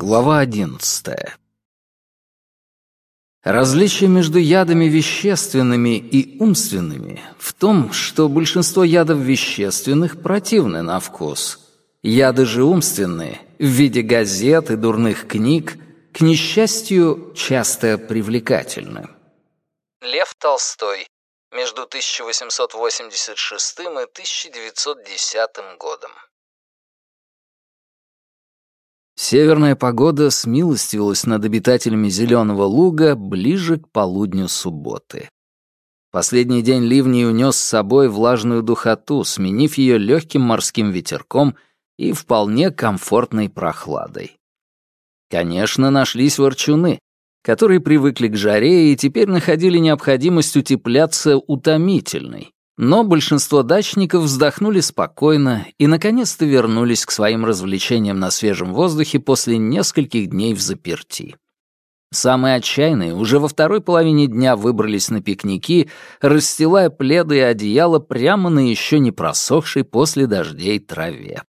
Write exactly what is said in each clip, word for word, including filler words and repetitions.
Глава одиннадцатая. Различие между ядами вещественными и умственными в том, что большинство ядов вещественных противны на вкус. Яды же умственные, в виде газет и дурных книг, к несчастью, часто привлекательны. Лев Толстой. Между тысяча восемьсот восемьдесят шестым и тысяча девятьсот десятым годом. Северная погода смилостивилась над обитателями Зеленого луга ближе к полудню субботы. Последний день ливней унес с собой влажную духоту, сменив ее легким морским ветерком и вполне комфортной прохладой. Конечно, нашлись ворчуны, которые привыкли к жаре и теперь находили необходимость утепляться утомительной. Но большинство дачников вздохнули спокойно и наконец-то вернулись к своим развлечениям на свежем воздухе после нескольких дней взаперти. Самые отчаянные уже во второй половине дня выбрались на пикники, расстилая пледы и одеяло прямо на еще не просохшей после дождей траве.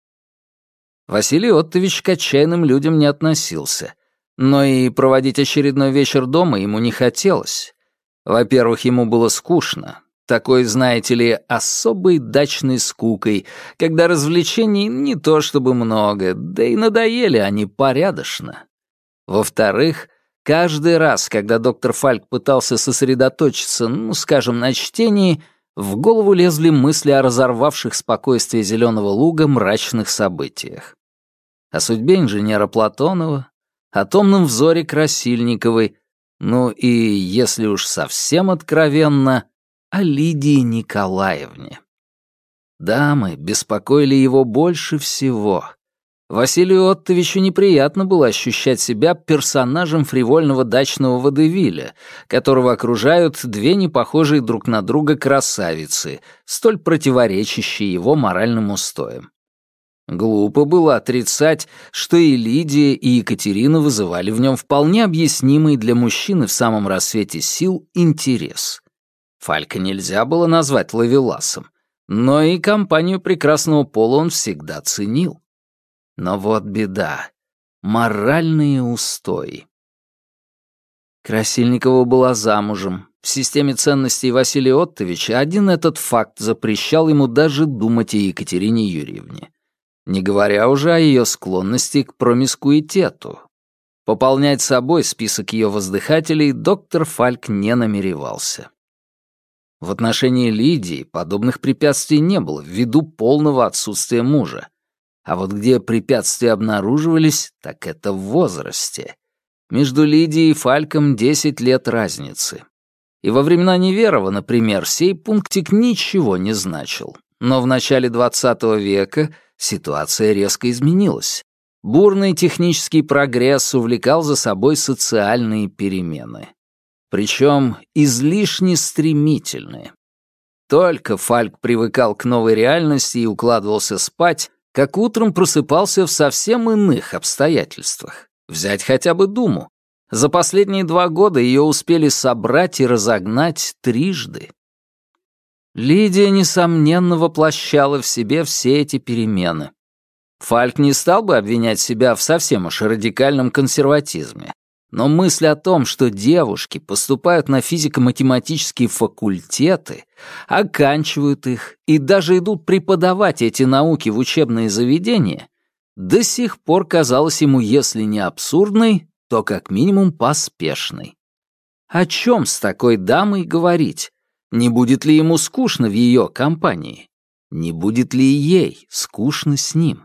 Василий Оттович к отчаянным людям не относился, но и проводить очередной вечер дома ему не хотелось. Во-первых, ему было скучно. Такой, знаете ли, особой дачной скукой, когда развлечений не то чтобы много, да и надоели они порядочно. Во-вторых, каждый раз, когда доктор Фальк пытался сосредоточиться, ну, скажем, на чтении, в голову лезли мысли о разорвавших спокойствие Зеленого луга мрачных событиях. О судьбе инженера Платонова, о томном взоре Красильниковой, ну и, если уж совсем откровенно, о Лидии Николаевне. Дамы беспокоили его больше всего. Василию Оттовичу неприятно было ощущать себя персонажем фривольного дачного водевиля, которого окружают две непохожие друг на друга красавицы, столь противоречащие его моральным устоям. Глупо было отрицать, что и Лидия, и Екатерина вызывали в нем вполне объяснимый для мужчины в самом рассвете сил интерес. Фалька нельзя было назвать ловеласом, но и компанию прекрасного пола он всегда ценил. Но вот беда — моральные устои. Красильникова была замужем. В системе ценностей Василия Оттовича один этот факт запрещал ему даже думать о Екатерине Юрьевне, не говоря уже о ее склонности к промискуитету. Пополнять собой список ее воздыхателей доктор Фальк не намеревался. В отношении Лидии подобных препятствий не было ввиду полного отсутствия мужа. А вот где препятствия обнаруживались, так это в возрасте. Между Лидией и Фальком десять лет разницы. И во времена Неверова, например, сей пунктик ничего не значил. Но в начале двадцатого века ситуация резко изменилась. Бурный технический прогресс увлекал за собой социальные перемены. Причем излишне стремительные. Только Фальк привыкал к новой реальности и укладывался спать, как утром просыпался в совсем иных обстоятельствах. Взять хотя бы Думу. За последние два года ее успели собрать и разогнать трижды. Лидия, несомненно, воплощала в себе все эти перемены. Фальк не стал бы обвинять себя в совсем уж радикальном консерватизме. Но мысль о том, что девушки поступают на физико-математические факультеты, оканчивают их и даже идут преподавать эти науки в учебные заведения, до сих пор казалась ему, если не абсурдной, то как минимум поспешной. О чем с такой дамой говорить? Не будет ли ему скучно в ее компании? Не будет ли ей скучно с ним?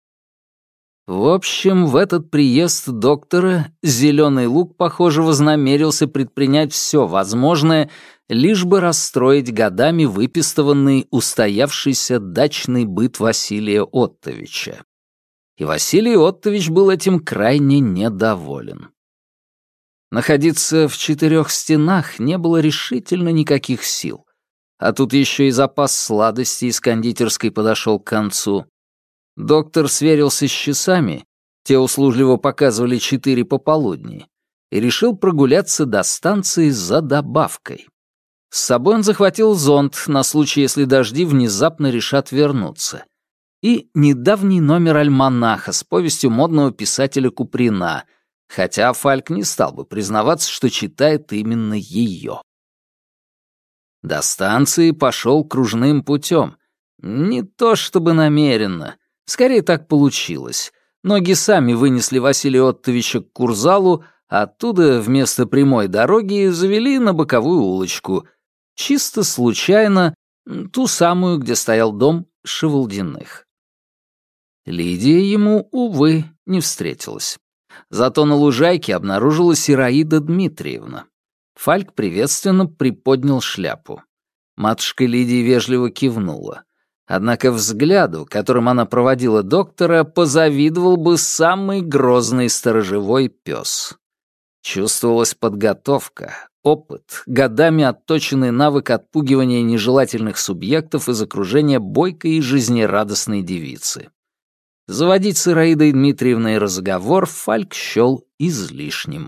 В общем, в этот приезд доктора Зеленый луг, похоже, вознамерился предпринять все возможное, лишь бы расстроить годами выпистыванный устоявшийся дачный быт Василия Оттовича. И Василий Оттович был этим крайне недоволен. Находиться в четырех стенах не было решительно никаких сил. А тут еще и запас сладостей из кондитерской подошел к концу. Доктор сверился с часами, те услужливо показывали четыре пополудни, и решил прогуляться до станции за добавкой. С собой он захватил зонт на случай, если дожди внезапно решат вернуться. и недавний номер альманаха с повестью модного писателя Куприна, хотя Фальк не стал бы признаваться, что читает именно ее. До станции пошел кружным путем. Не то чтобы намеренно, скорее так получилось. Ноги сами вынесли Василия Оттовича к Курзалу, а оттуда вместо прямой дороги завели на боковую улочку, чисто случайно, ту самую, где стоял дом Шевалдиных. Лидия ему, увы, не встретилась. Зато на лужайке обнаружилась Ираида Дмитриевна. Фальк приветственно приподнял шляпу. Матушка Лидия вежливо кивнула. Однако взгляду, которым она проводила доктора, позавидовал бы самый грозный сторожевой пес. Чувствовалась подготовка, опыт, годами отточенный навык отпугивания нежелательных субъектов из окружения бойкой и жизнерадостной девицы. Заводить с Ираидой Дмитриевной разговор Фальк счёл излишним.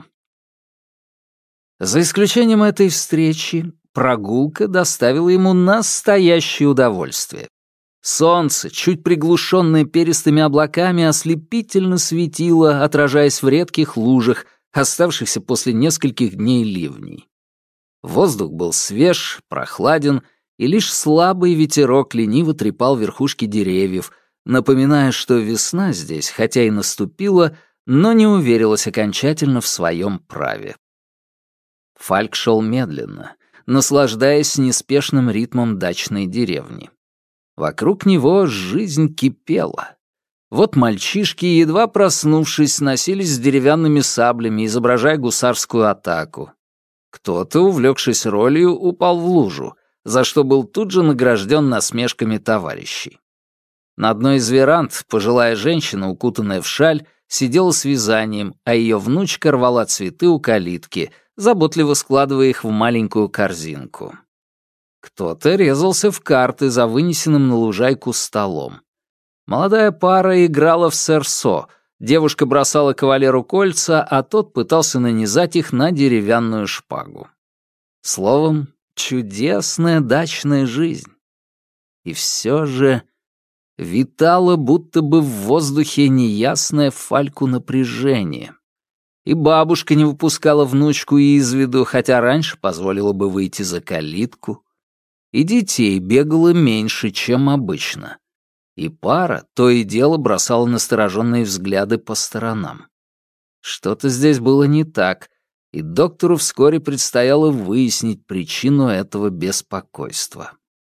За исключением этой встречи, прогулка доставила ему настоящее удовольствие. Солнце, чуть приглушенное перистыми облаками, ослепительно светило, отражаясь в редких лужах, оставшихся после нескольких дней ливней. Воздух был свеж, прохладен, и лишь слабый ветерок лениво трепал верхушки деревьев, напоминая, что весна здесь, хотя и наступила, но не уверилась окончательно в своем праве. Фальк шел медленно, наслаждаясь неспешным ритмом дачной деревни. Вокруг него жизнь кипела. Вот мальчишки, едва проснувшись, носились с деревянными саблями, изображая гусарскую атаку. Кто-то, увлекшись ролью, упал в лужу, за что был тут же награжден насмешками товарищей. На одной из веранд пожилая женщина, укутанная в шаль, сидела с вязанием, а ее внучка рвала цветы у калитки, заботливо складывая их в маленькую корзинку. Кто-то резался в карты за вынесенным на лужайку столом. Молодая пара играла в сэрсо. Девушка бросала кавалеру кольца, а тот пытался нанизать их на деревянную шпагу. Словом, чудесная дачная жизнь. И все же витало будто бы в воздухе неясное Фальку напряжение. И бабушка не выпускала внучку из виду, хотя раньше позволила бы выйти за калитку. И детей бегало меньше, чем обычно. И пара то и дело бросала настороженные взгляды по сторонам. Что-то здесь было не так, и доктору вскоре предстояло выяснить причину этого беспокойства.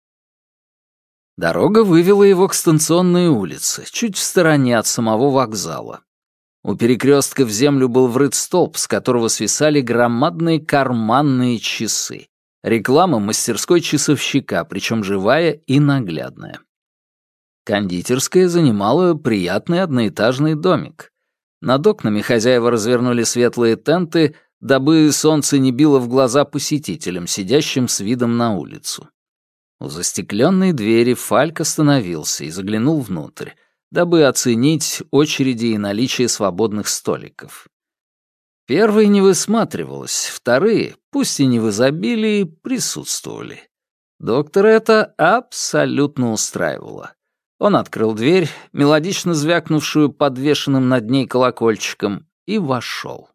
Дорога вывела его к станционной улице, чуть в стороне от самого вокзала. У перекрестка в землю был врыт столб, с которого свисали громадные карманные часы. Реклама мастерской часовщика, причем живая и наглядная. Кондитерская занимала приятный одноэтажный домик. Над окнами хозяева развернули светлые тенты, дабы солнце не било в глаза посетителям, сидящим с видом на улицу. У застекленной двери Фальк остановился и заглянул внутрь, дабы оценить очереди и наличие свободных столиков. Первые не высматривалось, вторые, пусть и не в изобилии, присутствовали. Доктора это абсолютно устраивало. Он открыл дверь, мелодично звякнувшую подвешенным над ней колокольчиком, и вошел.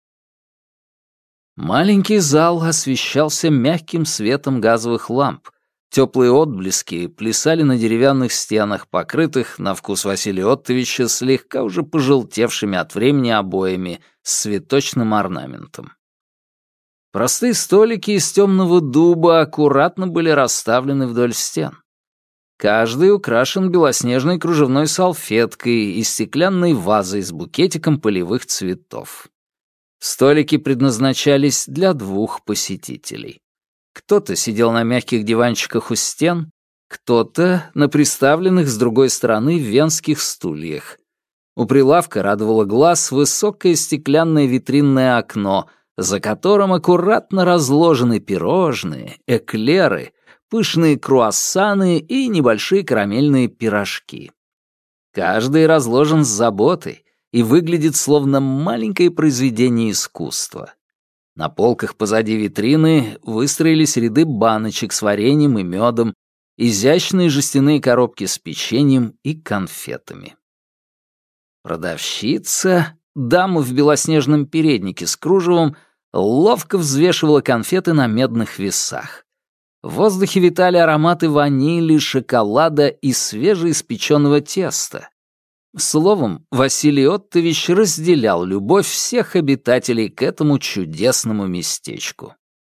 Маленький зал освещался мягким светом газовых ламп. Теплые отблески плясали на деревянных стенах, покрытых, на вкус Василия Оттовича, слегка уже пожелтевшими от времени обоями с цветочным орнаментом. Простые столики из темного дуба аккуратно были расставлены вдоль стен. Каждый украшен белоснежной кружевной салфеткой и стеклянной вазой с букетиком полевых цветов. Столики предназначались для двух посетителей. Кто-то сидел на мягких диванчиках у стен, кто-то на приставленных с другой стороны венских стульях. У прилавка радовало глаз высокое стеклянное витринное окно, за которым аккуратно разложены пирожные, эклеры, пышные круассаны и небольшие карамельные пирожки. Каждый разложен с заботой и выглядит словно маленькое произведение искусства. На полках позади витрины выстроились ряды баночек с вареньем и медом, изящные жестяные коробки с печеньем и конфетами. Продавщица, дама в белоснежном переднике с кружевом, ловко взвешивала конфеты на медных весах. В воздухе витали ароматы ванили, шоколада и свежеиспеченного теста. Словом, Василий Оттович разделял любовь всех обитателей к этому чудесному местечку.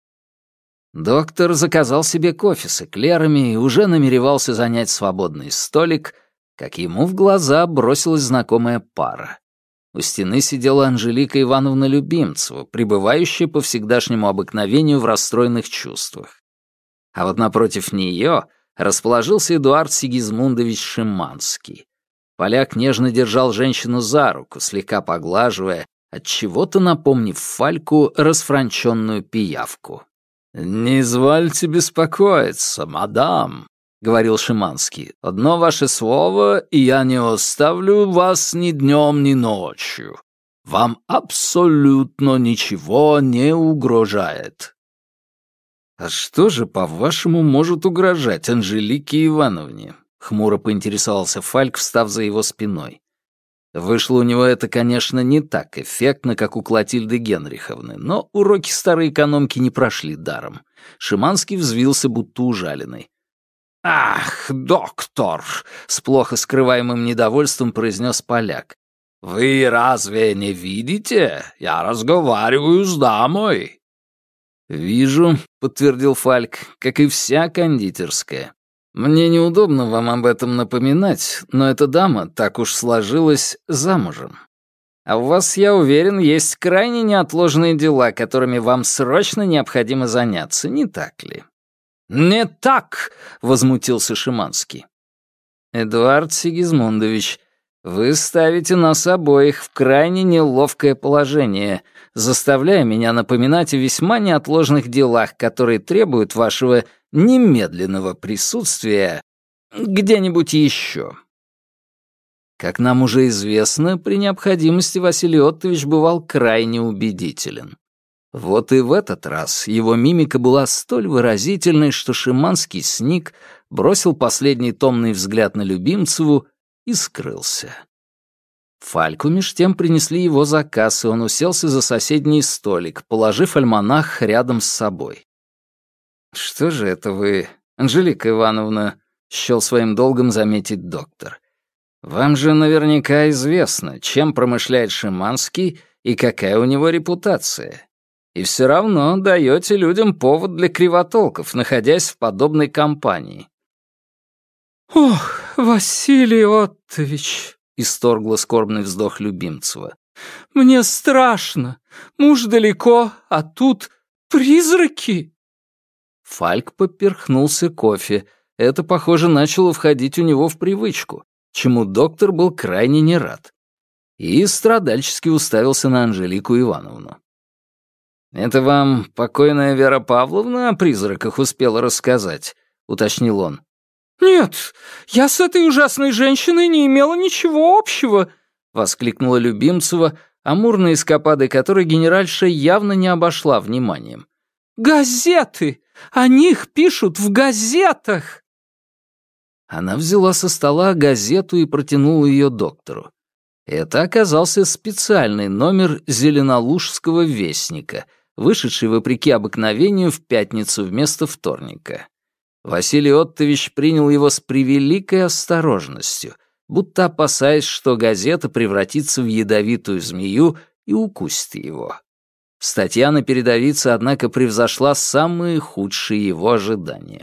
Доктор заказал себе кофе с эклерами и уже намеревался занять свободный столик, как ему в глаза бросилась знакомая пара. У стены сидела Анжелика Ивановна Любимцева, пребывающая по всегдашнему обыкновению в расстроенных чувствах. А вот напротив нее расположился Эдуард Сигизмундович Шиманский. Поляк нежно держал женщину за руку, слегка поглаживая, отчего-то напомнив Фальку расфранченную пиявку. «Не извольте беспокоиться, мадам», — говорил Шиманский. «Одно ваше слово, и я не оставлю вас ни днем, ни ночью. Вам абсолютно ничего не угрожает». «А что же, по-вашему, может угрожать Анжелике Ивановне?» — хмуро поинтересовался Фальк, встав за его спиной. Вышло у него это, конечно, не так эффектно, как у Клотильды Генриховны, но уроки старой экономки не прошли даром. Шиманский взвился, будто ужаленный. «Ах, доктор!» — с плохо скрываемым недовольством произнес поляк. «Вы разве не видите? Я разговариваю с дамой». «Вижу», — подтвердил Фальк, — «как и вся кондитерская. Мне неудобно вам об этом напоминать, но эта дама, так уж сложилась, замужем. А у вас, я уверен, есть крайне неотложные дела, которыми вам срочно необходимо заняться, не так ли?» «Не так!» — возмутился Шиманский. «Эдуард Сигизмундович, вы ставите нас обоих в крайне неловкое положение, заставляя меня напоминать о весьма неотложных делах, которые требуют вашего немедленного присутствия где-нибудь еще». Как нам уже известно, при необходимости Василий Оттович бывал крайне убедителен. Вот и в этот раз его мимика была столь выразительной, что Шиманский сник, бросил последний томный взгляд на Любимцеву и скрылся. Фальку меж тем принесли его заказ, и он уселся за соседний столик, положив альманах рядом с собой. «Что же это вы, Анжелика Ивановна?» — счёл своим долгом заметить доктор. «Вам же наверняка известно, чем промышляет Шиманский и какая у него репутация. И все равно даете людям повод для кривотолков, находясь в подобной компании». «Ох, Василий Оттович!» — исторгла скорбный вздох Любимцева. «Мне страшно. Муж далеко, а тут призраки!» Фальк поперхнулся кофе. Это, похоже, начало входить у него в привычку, чему доктор был крайне не рад. И страдальчески уставился на Анжелику Ивановну. «Это вам покойная Вера Павловна о призраках успела рассказать?» — уточнил он. «Нет, я с этой ужасной женщиной не имела ничего общего», — воскликнула Любимцева, амурные эскапады которой генеральша явно не обошла вниманием. «Газеты! О них пишут в газетах!» Она взяла со стола газету и протянула ее доктору. Это оказался специальный номер «Зеленолужского вестника», вышедший вопреки обыкновению в пятницу вместо вторника. Василий Оттович принял его с превеликой осторожностью, будто опасаясь, что газета превратится в ядовитую змею и укусит его. Статья на передовице, однако, превзошла самые худшие его ожидания.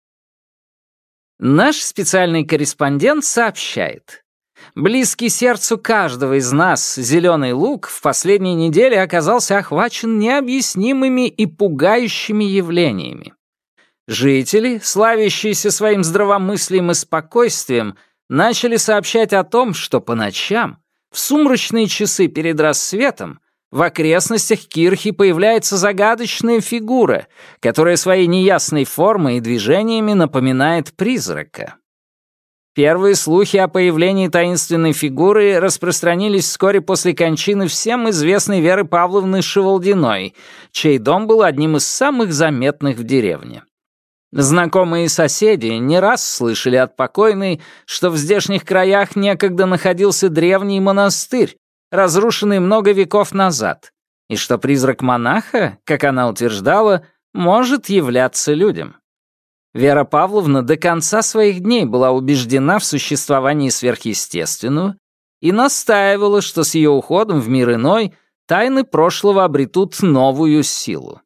Наш специальный корреспондент сообщает. Близкий сердцу каждого из нас зеленый луг в последние недели оказался охвачен необъяснимыми и пугающими явлениями. Жители, славящиеся своим здравомыслием и спокойствием, начали сообщать о том, что по ночам, в сумрачные часы перед рассветом, в окрестностях Кирхи появляется загадочная фигура, которая своей неясной формой и движениями напоминает призрака. Первые слухи о появлении таинственной фигуры распространились вскоре после кончины всем известной Веры Павловны Шевалдиной, чей дом был одним из самых заметных в деревне. Знакомые и соседи не раз слышали от покойной, что в здешних краях некогда находился древний монастырь, разрушенный много веков назад, и что призрак монаха, как она утверждала, может являться людям. Вера Павловна до конца своих дней была убеждена в существовании сверхъестественного и настаивала, что с ее уходом в мир иной тайны прошлого обретут новую силу.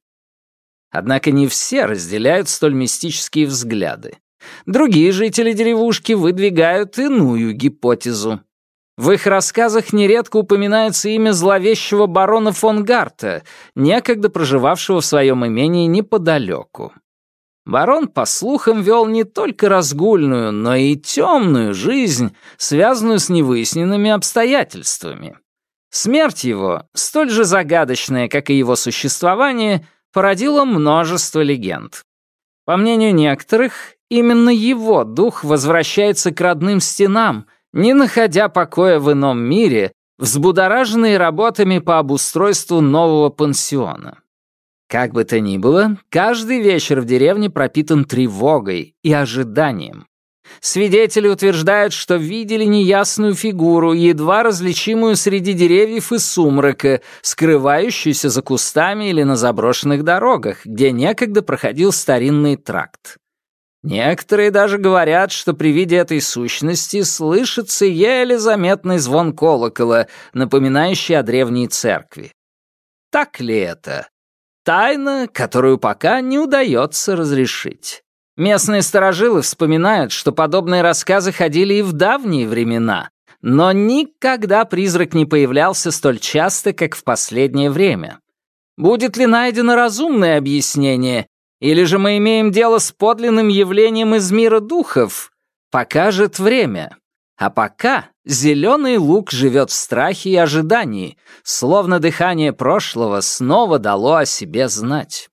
Однако не все разделяют столь мистические взгляды. Другие жители деревушки выдвигают иную гипотезу. В их рассказах нередко упоминается имя зловещего барона фон Гарта, некогда проживавшего в своем имении неподалеку. Барон, по слухам, вел не только разгульную, но и темную жизнь, связанную с невыясненными обстоятельствами. Смерть его, столь же загадочная, как и его существование, породила множество легенд. По мнению некоторых, именно его дух возвращается к родным стенам, не находя покоя в ином мире, взбудораженный работами по обустройству нового пансиона. Как бы то ни было, каждый вечер в деревне пропитан тревогой и ожиданием. Свидетели утверждают, что видели неясную фигуру, едва различимую среди деревьев и сумрака, скрывающуюся за кустами или на заброшенных дорогах, где некогда проходил старинный тракт. Некоторые даже говорят, что при виде этой сущности слышится еле заметный звон колокола, напоминающий о древней церкви. Так ли это? Тайна, которую пока не удается разрешить. Местные старожилы вспоминают, что подобные рассказы ходили и в давние времена, но никогда призрак не появлялся столь часто, как в последнее время. Будет ли найдено разумное объяснение, или же мы имеем дело с подлинным явлением из мира духов, покажет время. А пока зеленый луг живет в страхе и ожидании, словно дыхание прошлого снова дало о себе знать.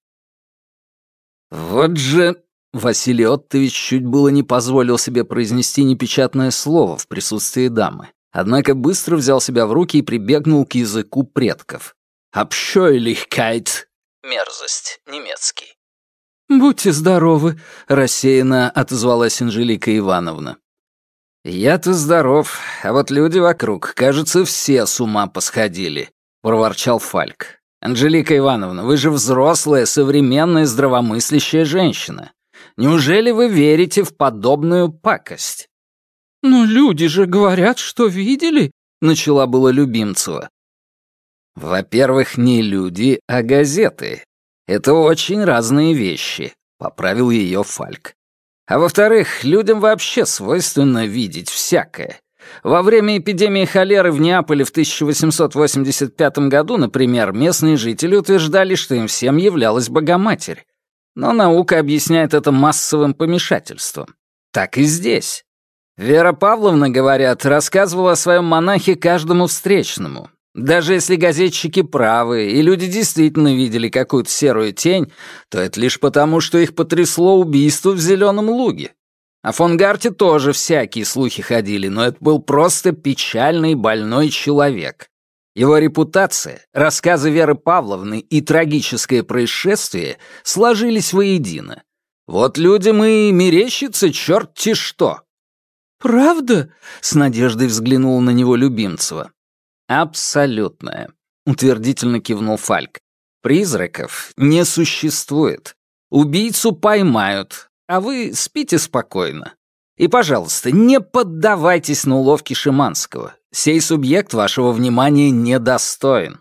Вот же... Василий Оттович чуть было не позволил себе произнести непечатное слово в присутствии дамы, однако быстро взял себя в руки и прибегнул к языку предков. «Abscheulichkeit» — мерзость, немецкий. «Будьте здоровы», — рассеянно отозвалась Анжелика Ивановна. «Я-то здоров, а вот люди вокруг, кажется, все с ума посходили», — проворчал Фальк. «Анжелика Ивановна, вы же взрослая, современная, здравомыслящая женщина. Неужели вы верите в подобную пакость?» «Но люди же говорят, что видели», — начала было Любимцева. «Во-первых, не люди, а газеты. Это очень разные вещи», — поправил ее Фальк. «А во-вторых, людям вообще свойственно видеть всякое. Во время эпидемии холеры в Неаполе в тысяча восемьсот восемьдесят пятом году, например, местные жители утверждали, что им всем являлась Богоматерь. Но наука объясняет это массовым помешательством. Так и здесь. Вера Павловна, говорят, рассказывала о своем монахе каждому встречному. Даже если газетчики правы, и люди действительно видели какую-то серую тень, то это лишь потому, что их потрясло убийство в Зеленом луге. О фон Гарте тоже всякие слухи ходили, но это был просто печальный больной человек. Его репутация, рассказы Веры Павловны и трагическое происшествие сложились воедино. Вот людям и мерещится черт-те что. «Правда?» — с надеждой взглянула на него Любимцева. «Абсолютное», — утвердительно кивнул Фальк. «Призраков не существует. Убийцу поймают, а вы спите спокойно. И, пожалуйста, не поддавайтесь на уловки Шиманского. Сей субъект вашего внимания недостоин».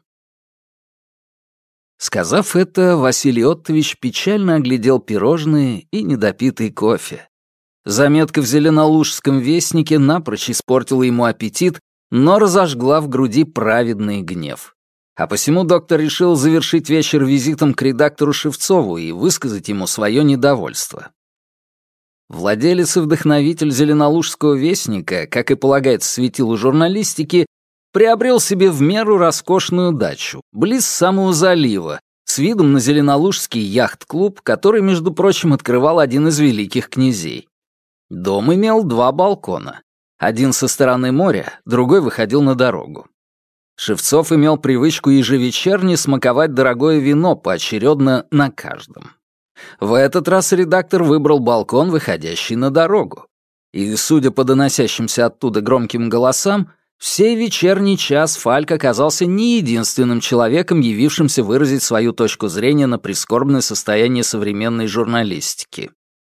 Сказав это, Василий Оттович печально оглядел пирожные и недопитый кофе. Заметка в Зеленолужском вестнике напрочь испортила ему аппетит, но разожгла в груди праведный гнев. А посему доктор решил завершить вечер визитом к редактору Шевцову и высказать ему свое недовольство. Владелец и вдохновитель Зеленолужского вестника, как и полагается светилу журналистики, приобрел себе в меру роскошную дачу, близ самого залива, с видом на Зеленолужский яхт-клуб, который, между прочим, открывал один из великих князей. Дом имел два балкона. Один со стороны моря, другой выходил на дорогу. Шевцов имел привычку ежевечерне смаковать дорогое вино поочередно на каждом. В этот раз редактор выбрал балкон, выходящий на дорогу. И, судя по доносящимся оттуда громким голосам, в сей вечерний час Фальк оказался не единственным человеком, явившимся выразить свою точку зрения на прискорбное состояние современной журналистики.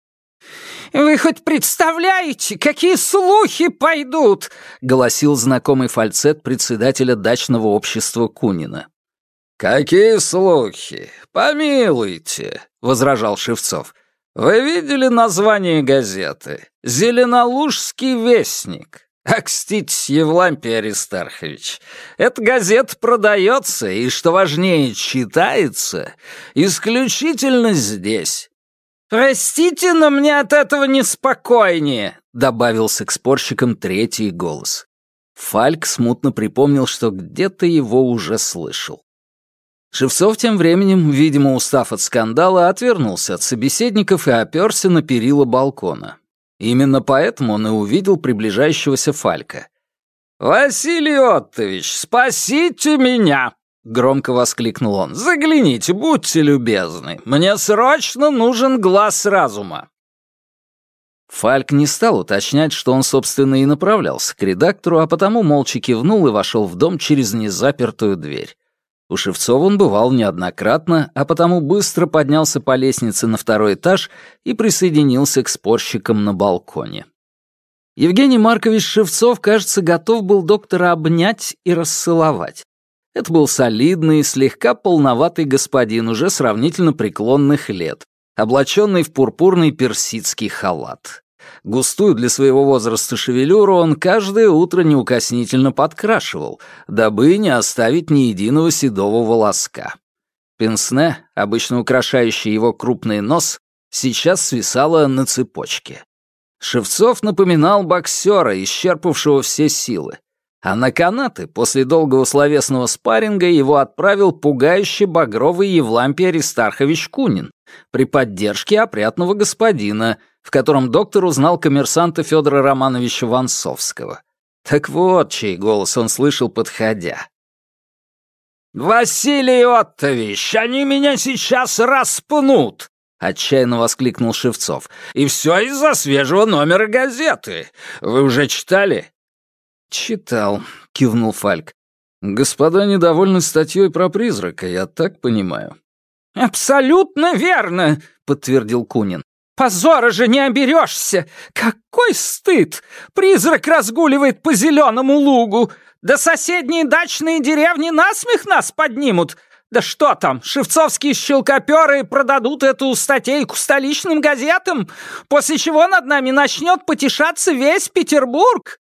«Вы хоть представляете, какие слухи пойдут?» — голосил знакомый фальцет председателя дачного общества Кунина. «Какие слухи? Помилуйте», — возражал Шевцов. «Вы видели название газеты? «Зеленолужский вестник». Акститесь, Евлампий Аристархович, эта газета продается и, что важнее, читается исключительно здесь». «Простите, но мне от этого неспокойнее», — добавился к спорщикам третий голос. Фальк смутно припомнил, что где-то его уже слышал. Шевцов тем временем, видимо, устав от скандала, отвернулся от собеседников и оперся на перила балкона. Именно поэтому он и увидел приближающегося Фалька. «Василий Оттович, спасите меня!» — громко воскликнул он. «Загляните, будьте любезны. Мне срочно нужен глаз разума». Фальк не стал уточнять, что он, собственно, и направлялся к редактору, а потому молча кивнул и вошел в дом через незапертую дверь. У Шевцова он бывал неоднократно, а потому быстро поднялся по лестнице на второй этаж и присоединился к спорщикам на балконе. Евгений Маркович Шевцов, кажется, готов был доктора обнять и расцеловать. Это был солидный, слегка полноватый господин уже сравнительно преклонных лет, облаченный в пурпурный персидский халат. Густую для своего возраста шевелюру он каждое утро неукоснительно подкрашивал, дабы не оставить ни единого седого волоска. Пенсне, обычно украшающий его крупный нос, сейчас свисало на цепочке. Шевцов напоминал боксера, исчерпавшего все силы. А на канаты после долгого словесного спарринга его отправил пугающий багровый Евлампий Аристархович Кунин при поддержке опрятного господина, в котором доктор узнал коммерсанта Федора Романовича Ванцовского. Так вот, чей голос он слышал, подходя. «Василий Оттович, они меня сейчас распнут!» — отчаянно воскликнул Шевцов. «И все из-за свежего номера газеты. Вы уже читали?» «Читал», — кивнул Фальк. «Господа недовольны статьей про призрака, я так понимаю». «Абсолютно верно», — подтвердил Кунин. «Позора же не оберешься! Какой стыд! Призрак разгуливает по зеленому лугу! Да соседние дачные деревни насмех нас поднимут! Да что там, шевцовские щелкоперы продадут эту статейку столичным газетам, после чего над нами начнет потешаться весь Петербург!»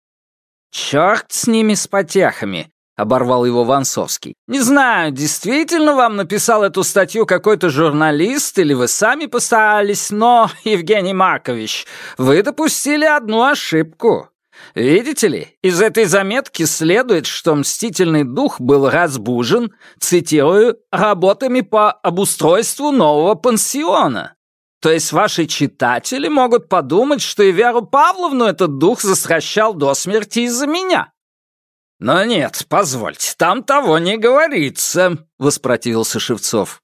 «Черт с ними, с потехами!» — оборвал его Ванцовский. «Не знаю, действительно вам написал эту статью какой-то журналист или вы сами постарались, но, Евгений Маркович, вы допустили одну ошибку. Видите ли, из этой заметки следует, что мстительный дух был разбужен, цитирую, «работами по обустройству нового пансиона». То есть ваши читатели могут подумать, что и Веру Павловну этот дух застращал до смерти из-за меня. «Но нет, позвольте, там того не говорится», — воспротивился Шевцов.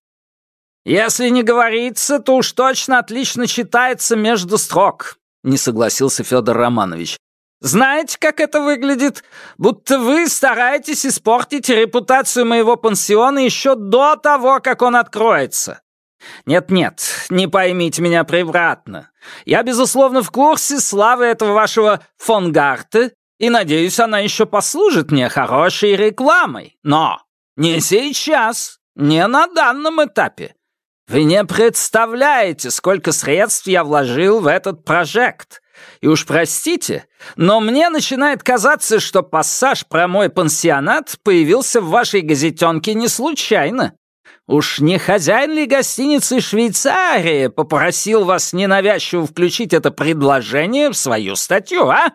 «Если не говорится, то уж точно отлично читается между строк», — не согласился Федор Романович. «Знаете, как это выглядит? Будто вы стараетесь испортить репутацию моего пансиона еще до того, как он откроется. Нет-нет, не поймите меня превратно. Я, безусловно, в курсе славы этого вашего фон Гарте, и, надеюсь, она еще послужит мне хорошей рекламой. Но не сейчас, не на данном этапе. Вы не представляете, сколько средств я вложил в этот прожект. И уж простите, но мне начинает казаться, что пассаж про мой пансионат появился в вашей газетенке не случайно. Уж не хозяин ли гостиницы «Швейцария» попросил вас ненавязчиво включить это предложение в свою статью, а?»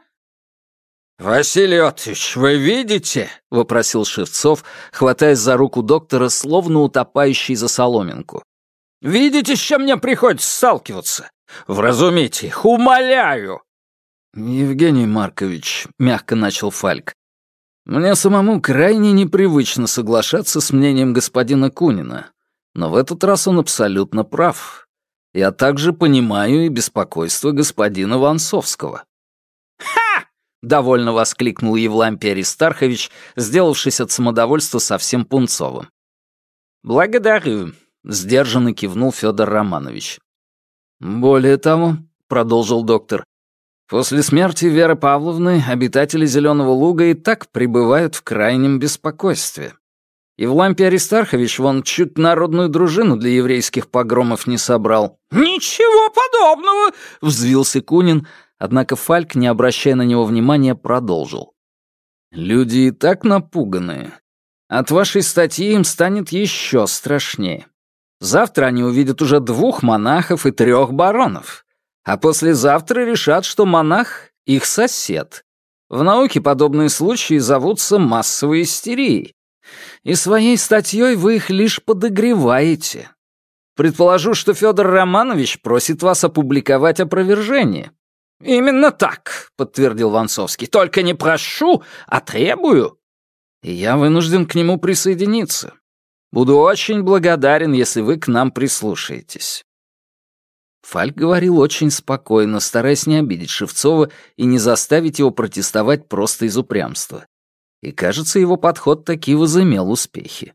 «Василий Оттович, вы видите?» — вопросил Шевцов, хватаясь за руку доктора, словно утопающий за соломинку. «Видите, с чем мне приходится сталкиваться? Вразумите их, умоляю!» «Евгений Маркович», — мягко начал Фальк, «мне самому крайне непривычно соглашаться с мнением господина Кунина, но в этот раз он абсолютно прав. Я также понимаю и беспокойство господина Ванцовского». «Ха!» — довольно воскликнул Евлампий Аристархович, сделавшись от самодовольства совсем пунцовым. «Благодарю», — сдержанно кивнул Федор Романович. «Более того», — продолжил доктор, «после смерти Веры Павловны обитатели Зеленого Луга и так пребывают в крайнем беспокойстве. Евлампий Аристархович вон чуть народную дружину для еврейских погромов не собрал». «Ничего подобного!» — взвился Кунин, однако Фальк, не обращая на него внимания, продолжил. «Люди и так напуганные. От вашей статьи им станет еще страшнее. Завтра они увидят уже двух монахов и трех баронов, а послезавтра решат, что монах — их сосед. В науке подобные случаи зовутся массовой истерией. И своей статьей вы их лишь подогреваете. Предположу, что Федор Романович просит вас опубликовать опровержение». «Именно так», — подтвердил Ванцовский. «Только не прошу, а требую». И я вынужден к нему присоединиться. Буду очень благодарен, если вы к нам прислушаетесь». Фальк говорил очень спокойно, стараясь не обидеть Шевцова и не заставить его протестовать просто из упрямства. И, кажется, его подход таки возымел успехи.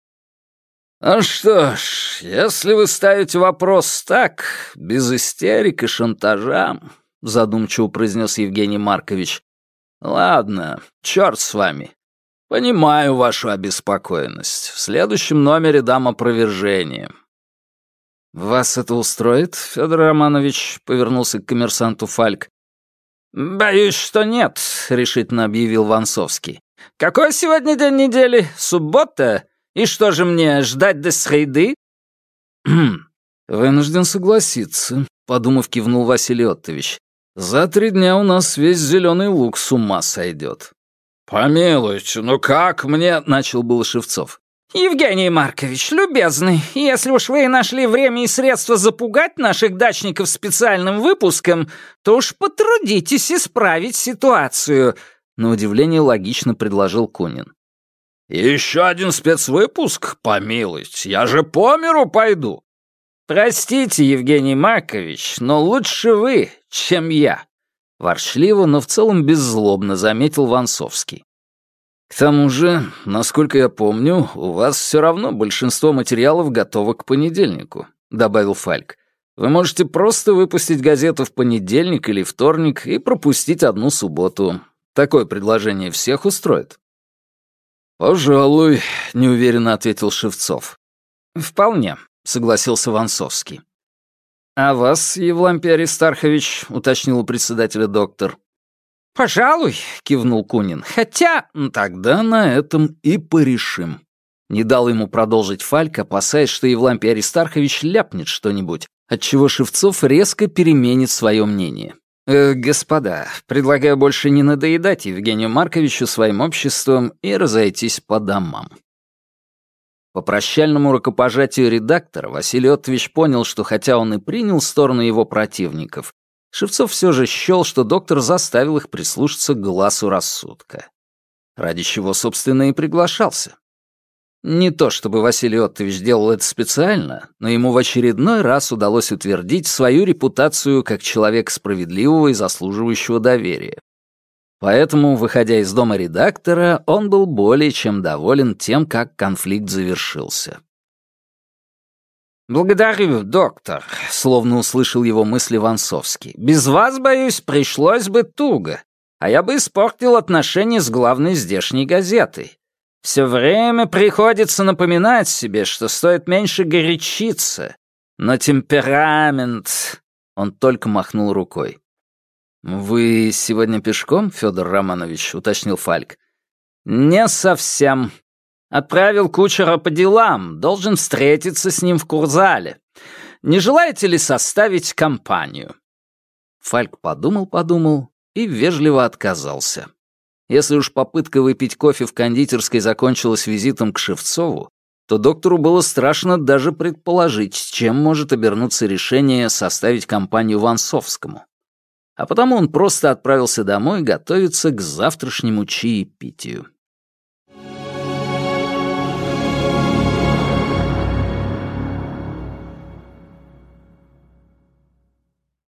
«Ну что ж, если вы ставите вопрос так, без истерик и шантажа», — задумчиво произнес Евгений Маркович, «ладно, черт с вами. Понимаю вашу обеспокоенность. В следующем номере дам опровержение». «Вас это устроит, Федор Романович?» — повернулся к коммерсанту Фальк. «Боюсь, что нет», — решительно объявил Ванцовский. «Какой сегодня день недели? Суббота? И что же мне, ждать до среды?» «Вынужден согласиться», — подумав, кивнул Василий Оттович. «За три дня у нас весь Зеленый Луг с ума сойдет». «Помилуйте, ну как мне...» — начал был Шевцов. «Евгений Маркович, любезный, если уж вы нашли время и средства запугать наших дачников специальным выпуском, то уж потрудитесь исправить ситуацию», — на удивление логично предложил Кунин. «Еще один спецвыпуск? Помилуйте, я же по миру пойду». «Простите, Евгений Маркович, но лучше вы, чем я», — ворчливо, но в целом беззлобно заметил Ванцовский. «К тому же, насколько я помню, у вас все равно большинство материалов готово к понедельнику», — добавил Фальк. «Вы можете просто выпустить газету в понедельник или вторник и пропустить одну субботу. Такое предложение всех устроит». «Пожалуй», — неуверенно ответил Шевцов. «Вполне», — согласился Ванцовский. «А вас, Евлампий Аристархович», — уточнил у председателя доктор. «Пожалуй», — кивнул Кунин, — «хотя...» «Тогда на этом и порешим». Не дал ему продолжить Фальк, опасаясь, что Евлампий Аристархович ляпнет что-нибудь, отчего Шевцов резко переменит свое мнение. Э, «Господа, предлагаю больше не надоедать Евгению Марковичу своим обществом и разойтись по домам». По прощальному рукопожатию редактора Василий Оттович понял, что хотя он и принял сторону его противников, Шевцов все же счел, что доктор заставил их прислушаться к гласу рассудка. Ради чего, собственно, и приглашался. Не то чтобы Василий Оттович делал это специально, но ему в очередной раз удалось утвердить свою репутацию как человека справедливого и заслуживающего доверия. Поэтому, выходя из дома редактора, он был более чем доволен тем, как конфликт завершился. «Благодарю, доктор», — словно услышал его мысли Ванцовский. «Без вас, боюсь, пришлось бы туго, а я бы испортил отношения с главной здешней газетой. Все время приходится напоминать себе, что стоит меньше горячиться, но темперамент...» Он только махнул рукой. «Вы сегодня пешком, Федор Романович?» — уточнил Фальк. «Не совсем. Отправил кучера по делам, должен встретиться с ним в Курзале. Не желаете ли составить компанию?» Фальк подумал-подумал и вежливо отказался. Если уж попытка выпить кофе в кондитерской закончилась визитом к Шевцову, то доктору было страшно даже предположить, чем может обернуться решение составить компанию Ванцовскому. А потому он просто отправился домой готовиться к завтрашнему чаепитию.